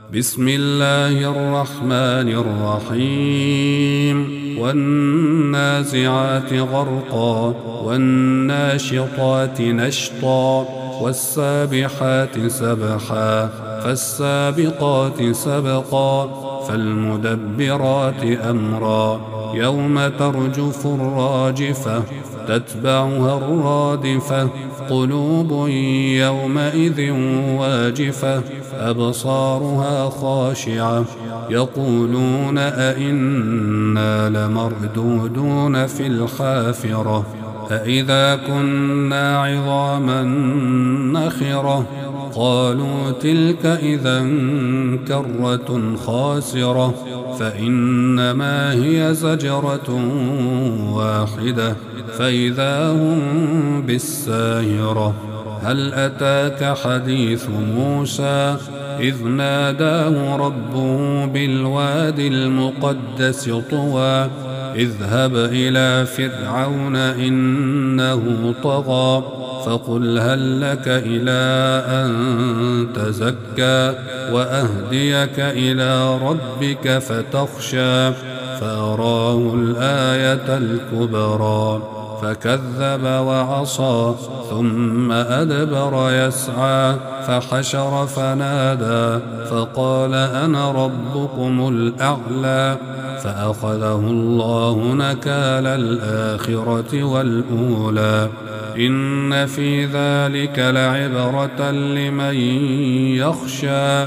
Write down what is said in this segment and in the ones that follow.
بسم الله الرحمن الرحيم والنازعات غرقا والناشطات نشطا والسابحات سبحا فالسابقات سبقا فالمدبرات أمرا يوم ترجف الراجفة تتبعها الرادفة قلوب يومئذ واجفة أبصارها خاشعة يقولون أئنا لمردودون في الحافرة أئذا كنا عظاما نخرة قالوا تلك إذا كرة خاسرة فإنما هي زجرة واحدة فإذا هم بالساهرة هل أتاك حديث موسى إذ ناداه ربه بالوادي المقدس طوى اذهب إلى فرعون إنه طغى فقل هل لك إلى أن تزكى وأهديك إلى ربك فتخشى فأراه الآية الكبرى فكذب وعصى ثم أدبر يسعى فحشر فنادى فقال أنا ربكم الأعلى فأخذه الله نكال الآخرة والأولى إن في ذلك لعبرة لمن يخشى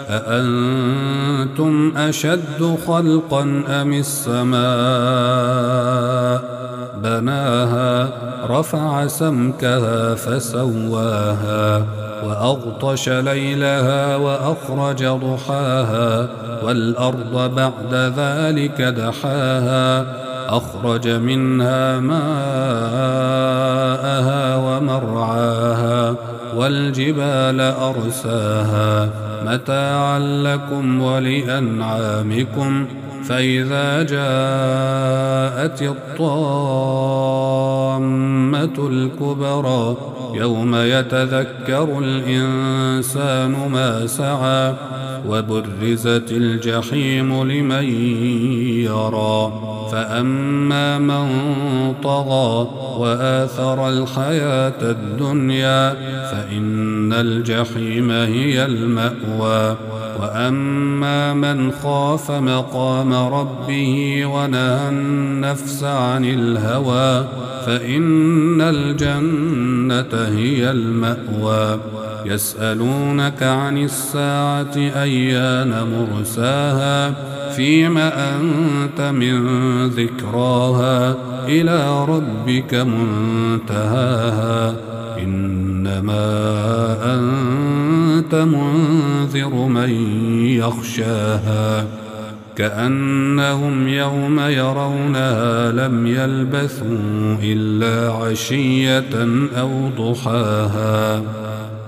أأنتم أشد خلقا أم السماء بناها رفع سمكها فسواها وأغطش ليلها وأخرج ضحاها والأرض بعد ذلك دحاها أخرج منها ماءها ومرعاها والجبال أرساها متاعا لكم ولأنعامكم فإذا جاءت الطامة الكبرى يوم يتذكر الإنسان ما سعى وبرزت الجحيم لمن يرى فأما من طغى وآثر الحياة الدنيا فإن الجحيم هي المأوى وأما من خاف مقام ربه ونهى النفس عن الهوى فإن الجنة هي المأوى يسألونك عن الساعة أيان مرساها فيما أنت من ذكراها إلى ربك منتهاها إنما أنت منذر من يخشاها كأنهم يوم يرونها لم يلبثوا إلا عشية أو ضحاها